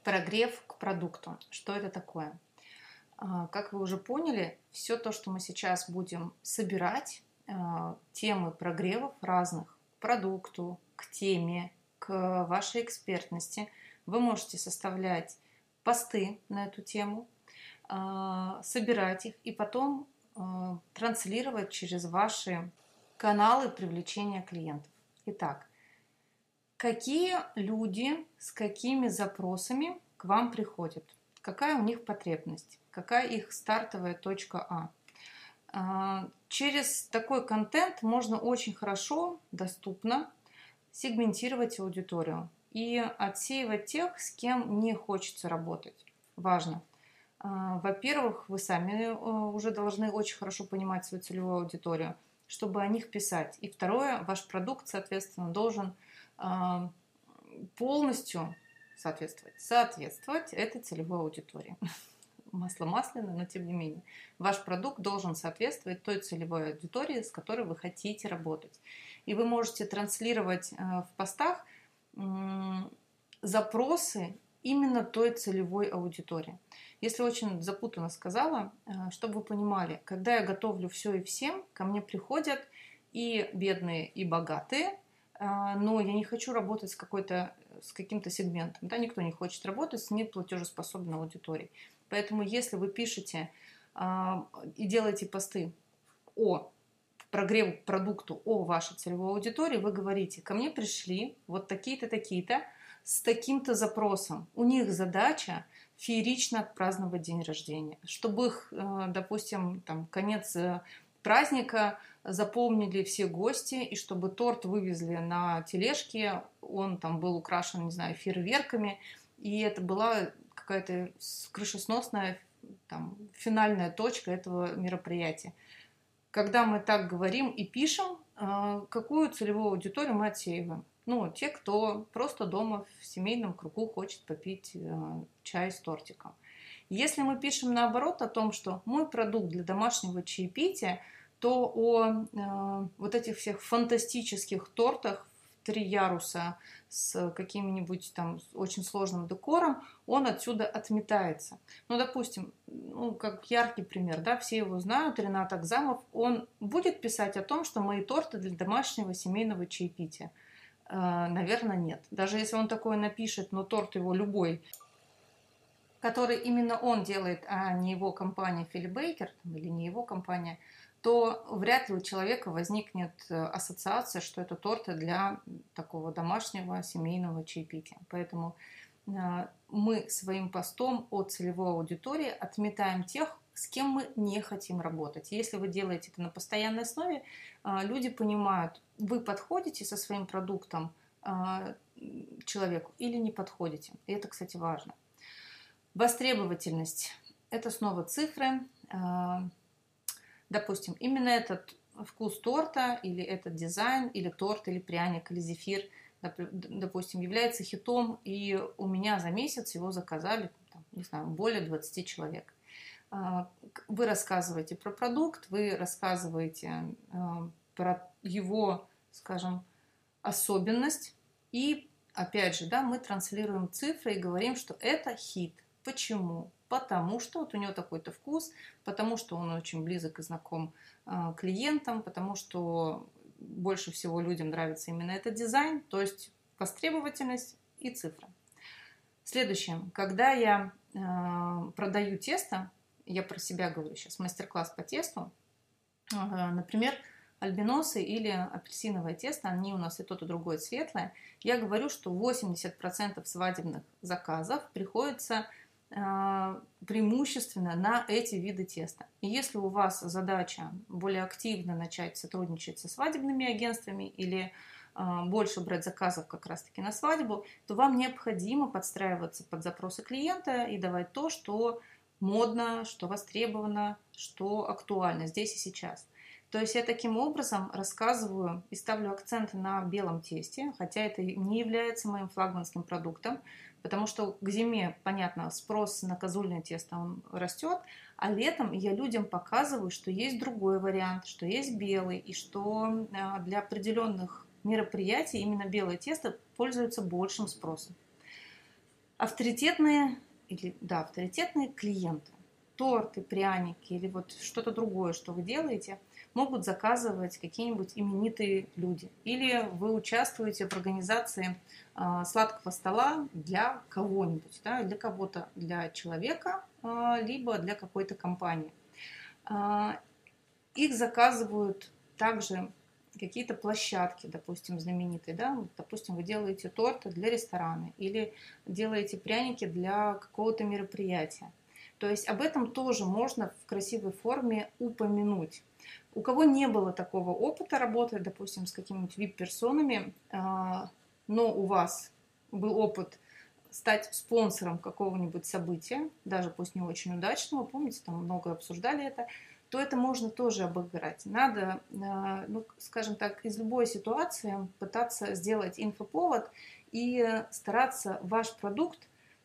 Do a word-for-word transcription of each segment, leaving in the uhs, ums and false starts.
Прогрев к продукту. Что это такое? А, Как вы уже поняли, все то, что мы сейчас будем собирать, а, темы прогревов разных к продукту, к теме, к вашей экспертности, вы можете составлять посты на эту тему, а, собирать их и потом а, транслировать через ваши каналы привлечения клиентов. Итак, какие люди с какими запросами к вам приходят? Какая у них потребность? Какая их стартовая точка А? А, Через такой контент можно очень хорошо, доступно сегментировать аудиторию и отсеивать тех, с кем не хочется работать. Важно. А, Во-первых, вы сами э, уже должны очень хорошо понимать свою целевую аудиторию, чтобы о них писать. И второе, ваш продукт, соответственно, должен а, полностью соответствовать, соответствовать этой целевой аудитории. Масло масляное, но тем не менее. Ваш продукт должен соответствовать той целевой аудитории, с которой вы хотите работать. И вы можете транслировать в постах запросы именно той целевой аудитории. Если очень запутанно сказала, чтобы вы понимали, когда я готовлю все и всем, ко мне приходят и бедные, и богатые, но я не хочу работать с, какой-то, с каким-то сегментом. Да? Никто не хочет работать с неплатежеспособной аудиторией. Поэтому если вы пишете и делаете посты о прогреву к продукту, о вашей целевой аудитории, вы говорите: ко мне пришли вот такие-то, такие-то, с таким-то запросом. У них задача феерично отпраздновать день рождения, чтобы их, допустим, там, конец праздника запомнили все гости, и чтобы торт вывезли на тележке, он там был украшен, не знаю, фейерверками, и это была какая-то крышесносная там, финальная точка этого мероприятия. Когда мы так говорим и пишем, какую целевую аудиторию мы отсеиваем? Ну, те, кто просто дома в семейном кругу хочет попить чай с тортиком. Если мы пишем наоборот о том, что мой продукт для домашнего чаепития, то о э, вот этих всех фантастических тортах в три яруса с каким-нибудь там очень сложным декором, он отсюда отметается. Ну, допустим, ну, как яркий пример, да, все его знают, Ренат Акзамов, он будет писать о том, что мои торты для домашнего семейного чаепития? Э, наверное, нет. Даже если он такое напишет, но торт его любой, который именно он делает, а не его компания Фили Бейкер, или не его компания, то вряд ли у человека возникнет ассоциация, что это торты для такого домашнего семейного чаепития. Поэтому мы своим постом о целевой аудитории отметаем тех, с кем мы не хотим работать. Если вы делаете это на постоянной основе, люди понимают, вы подходите со своим продуктом человеку или не подходите. И это, кстати, важно. Востребовательность – это снова цифры. Допустим, именно этот вкус торта, или этот дизайн, или торт, или пряник, или зефир, допустим, является хитом, и у меня за месяц его заказали, там, не знаю, более двадцати человек. Вы рассказываете про продукт, вы рассказываете про его, скажем, особенность, и, опять же, да, мы транслируем цифры и говорим, что это хит. Почему? Потому что вот у него такой-то вкус, потому что он очень близок и знаком э, клиентам, потому что больше всего людям нравится именно этот дизайн, то есть востребовательность и цифра. Следующее. Когда я э, продаю тесто, я про себя говорю сейчас, мастер-класс по тесту, э, например, альбиносы или апельсиновое тесто, они у нас и тот, и другое светлое, я говорю, что восемьдесят процентов свадебных заказов приходится преимущественно на эти виды теста. И если у вас задача более активно начать сотрудничать со свадебными агентствами или больше брать заказов как раз-таки на свадьбу, то вам необходимо подстраиваться под запросы клиента и давать то, что модно, что востребовано, что актуально здесь и сейчас. То есть я таким образом рассказываю и ставлю акценты на белом тесте, хотя это не является моим флагманским продуктом, потому что к зиме, понятно, спрос на козульное тесто он растет, а летом я людям показываю, что есть другой вариант, что есть белый, и что для определенных мероприятий именно белое тесто пользуется большим спросом. Авторитетные, или, да, авторитетные клиенты, торты, пряники или вот что-то другое, что вы делаете, могут заказывать какие-нибудь именитые люди. Или вы участвуете в организации э, сладкого стола для кого-нибудь, да, для кого-то, для человека, э, либо для какой-то компании. Э, их заказывают также какие-то площадки, допустим, знаменитые, да, допустим, вы делаете торты для ресторана или делаете пряники для какого-то мероприятия. То есть об этом тоже можно в красивой форме упомянуть. У кого не было такого опыта работы, допустим, с какими-нибудь вип-персонами, но у вас был опыт стать спонсором какого-нибудь события, даже пусть не очень удачного, помните, там много обсуждали это, то это можно тоже обыграть. Надо, ну, скажем так, из любой ситуации пытаться сделать инфоповод и стараться ваш продукт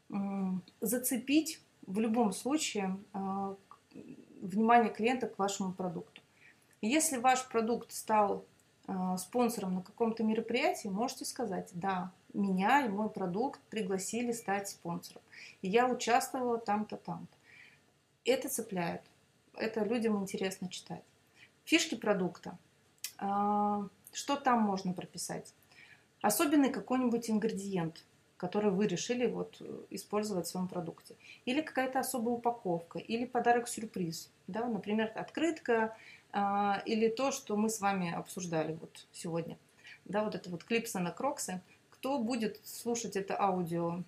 зацепить в любом случае внимание клиента к вашему продукту. Если ваш продукт стал спонсором на каком-то мероприятии, можете сказать: да, меня и мой продукт пригласили стать спонсором, и я участвовала там-то, там-то. Это цепляет. Это людям интересно читать. Фишки продукта. Что там можно прописать? Особенный какой-нибудь ингредиент, который вы решили вот использовать в своем продукте. Или какая-то особая упаковка, или подарок-сюрприз. Да? Например, открытка, или то, что мы с вами обсуждали вот сегодня. Да, вот это вот клипсы на кроксы. Кто будет слушать это аудио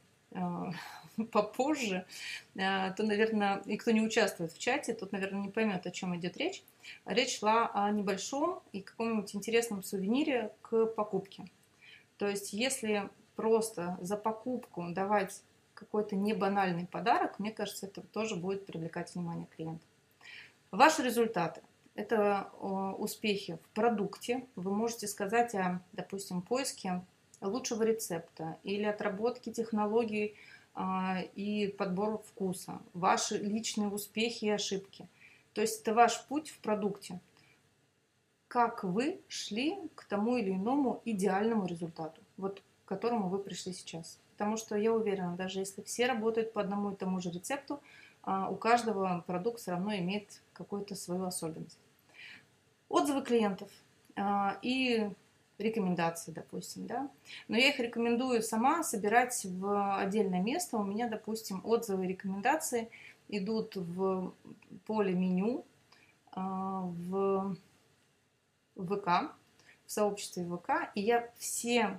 попозже, то, наверное, и кто не участвует в чате, тот, наверное, не поймет, о чем идет речь. Речь шла о небольшом и каком-нибудь интересном сувенире к покупке. То есть, если просто за покупку давать какой-то небанальный подарок, мне кажется, это тоже будет привлекать внимание клиента. Ваши результаты. Это успехи в продукте. Вы можете сказать о, допустим, поиске лучшего рецепта или отработке технологий и подбор вкуса, ваши личные успехи и ошибки. То есть это ваш путь в продукте. Как вы шли к тому или иному идеальному результату, вот к которому вы пришли сейчас. Потому что я уверена, даже если все работают по одному и тому же рецепту, у каждого продукт все равно имеет какую-то свою особенность. Отзывы клиентов и рекомендации, допустим, да. Но я их рекомендую сама собирать в отдельное место. У меня, допустим, отзывы и рекомендации идут в поле меню, в ВК, в сообществе ВК, и я все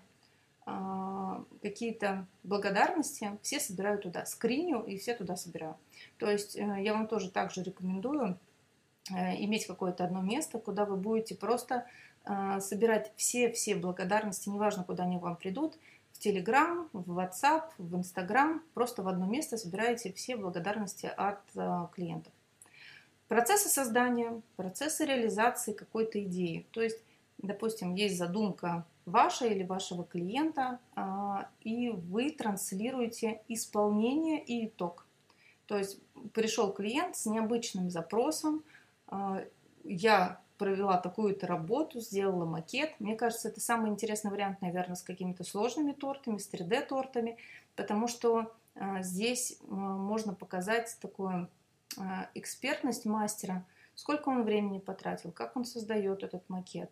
какие-то благодарности все собираю туда, скриню и все туда собираю. То есть я вам тоже также рекомендую иметь какое-то одно место, куда вы будете просто собирать все-все благодарности, неважно, куда они вам придут, в Телеграм, в WhatsApp, в Инстаграм, просто в одно место собираете все благодарности от клиентов. Процессы создания, процессы реализации какой-то идеи. То есть, допустим, есть задумка ваша или вашего клиента, и вы транслируете исполнение и итог. То есть пришел клиент с необычным запросом, я провела такую-то работу, сделала макет. Мне кажется, это самый интересный вариант, наверное, с какими-то сложными тортами, с три дэ-тортами, потому что здесь можно показать такую экспертность мастера, сколько он времени потратил, как он создает этот макет.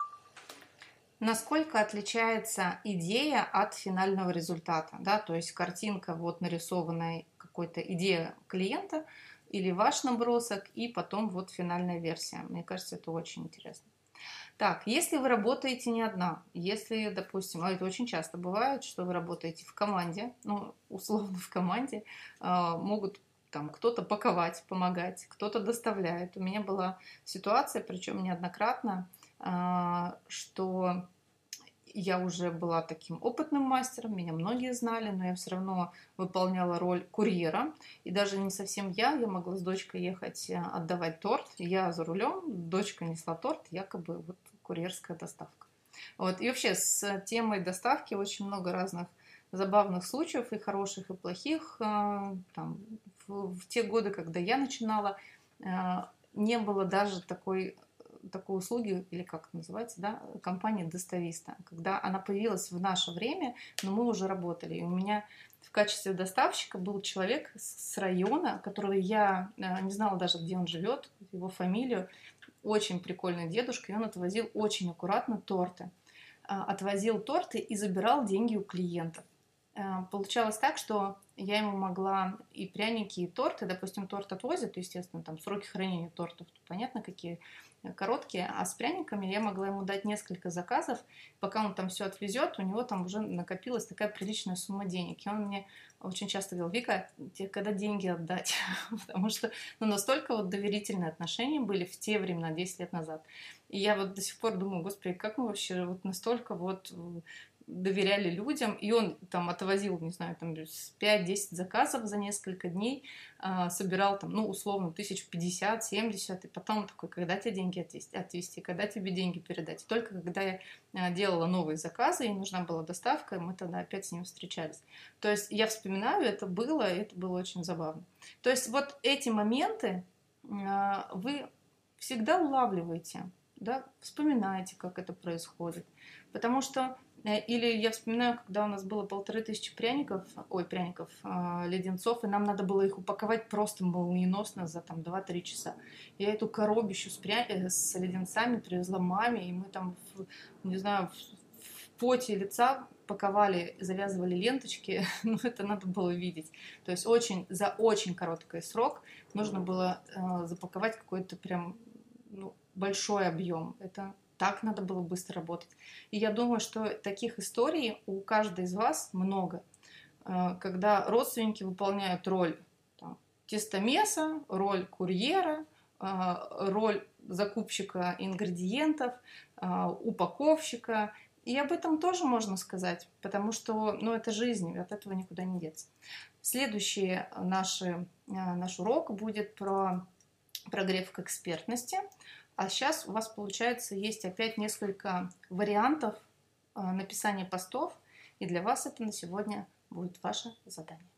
Насколько отличается идея от финального результата, да, то есть картинка, вот нарисованная какой-то идея клиента, или ваш набросок, и потом вот финальная версия. Мне кажется, это очень интересно. Так, если вы работаете не одна, если, допустим, а это очень часто бывает, что вы работаете в команде, ну, условно в команде, могут там кто-то паковать, помогать, кто-то доставляет. У меня была ситуация, причем неоднократно, что я уже была таким опытным мастером, меня многие знали, но я все равно выполняла роль курьера. И даже не совсем я, я могла с дочкой ехать отдавать торт. Я за рулем, дочка несла торт, якобы вот курьерская доставка. Вот. И вообще с темой доставки очень много разных забавных случаев, и хороших, и плохих. Там, в, в те годы, когда я начинала, не было даже такой такой услуги, или как это называется, да, компания Достависта. Когда она появилась в наше время, но мы уже работали. И у меня в качестве доставщика был человек с района, которого я не знала даже, где он живет, его фамилию. Очень прикольный дедушка, и он отвозил очень аккуратно торты. Отвозил торты и забирал деньги у клиентов. Получалось так, что я ему могла и пряники, и торты, допустим, торт отвозят, естественно, там сроки хранения тортов, понятно, какие короткие, а с пряниками я могла ему дать несколько заказов, пока он там все отвезет, у него там уже накопилась такая приличная сумма денег. И он мне очень часто говорил: Вика, тебе когда деньги отдать? Потому что ну, настолько вот доверительные отношения были в те времена, десять лет назад. И я вот до сих пор думаю: господи, как мы вообще вот настолько вот доверяли людям, и он там отвозил, не знаю, там пять-десять заказов за несколько дней, э, собирал там, ну, условно, тысяч пятьдесят, семьдесят, и потом такой: когда тебе деньги отвезти, отвезти, когда тебе деньги передать. И только когда я э, делала новые заказы, и нужна была доставка, мы тогда опять с ним встречались. То есть я вспоминаю, это было, и это было очень забавно. То есть вот эти моменты э, вы всегда улавливаете, да, вспоминаете, как это происходит. Потому что или я вспоминаю, когда у нас было полторы тысячи пряников, ой, пряников, э, леденцов, и нам надо было их упаковать просто молниеносно за там два-три часа. Я эту коробищу с, пря... с леденцами привезла маме, и мы там, в, не знаю, в, в поте лица паковали, завязывали ленточки, ну это надо было видеть. То есть очень, за очень короткий срок нужно было э, запаковать какой-то прям ну, большой объем. Это так надо было быстро работать. И я думаю, что таких историй у каждой из вас много, когда родственники выполняют роль там, тестомеса, роль курьера, роль закупщика ингредиентов, упаковщика. И об этом тоже можно сказать, потому что ну, это жизнь, от этого никуда не деться. Следующий наши, наш урок будет про прогрев к экспертности. А сейчас у вас, получается, есть опять несколько вариантов написания постов, и для вас это на сегодня будет ваше задание.